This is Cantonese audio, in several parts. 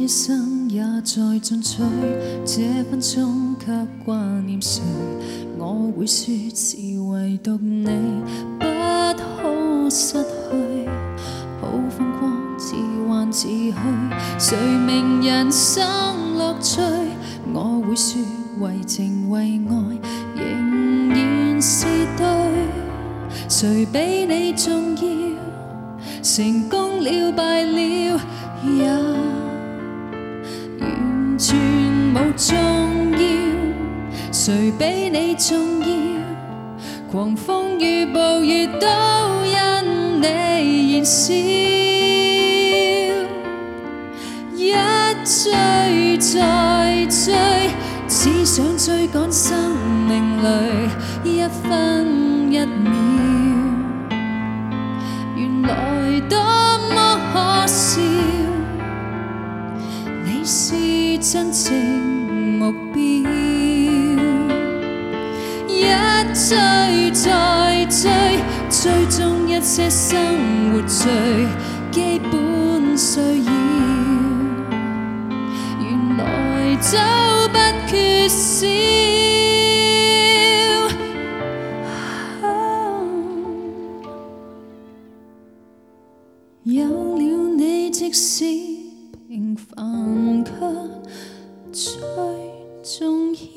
生也在進取，這分鐘卻掛念誰？我會說是唯獨你不可失去，好風光自幻自去，誰明人生樂趣？我會說為情為愛仍然是對，誰比你重要？成功了敗了也完全無重要，誰比你重要？狂風與暴雨都因你燃燒，一追再追，只想追趕生命裏一分一秒，原來多麼可笑，你是真正目標，一追再追，追蹤一些生活最基本需要，原來都不缺少。有了你，即使平凡卻最重要。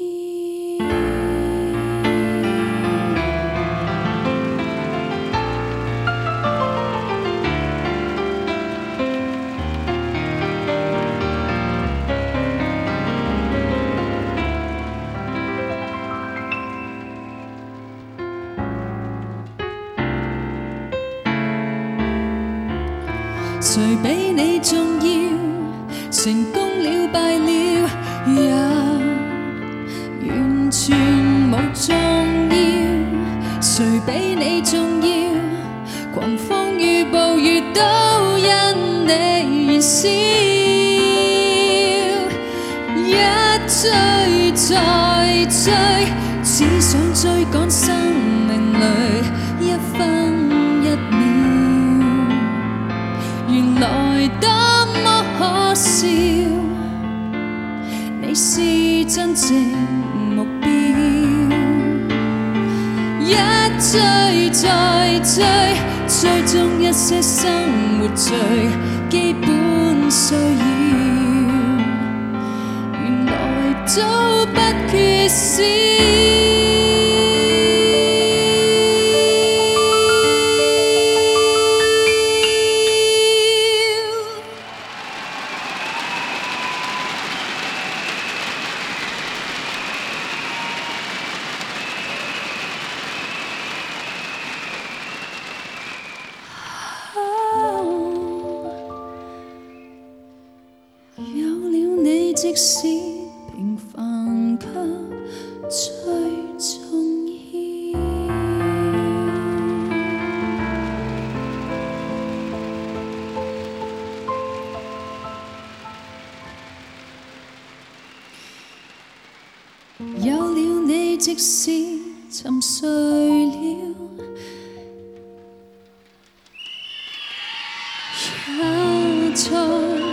誰比你重要？成功了敗了也完全無重要，誰比你重要？狂風與暴雨都因你燃燒，一追再追，只想追趕生命裏一分一秒，原來多麼可笑，你是真正目標，一追再追，追蹤一些生活最基本需要，原來都不缺少。有了你，即使平凡卻最重要。有了你，即使沉睡了也在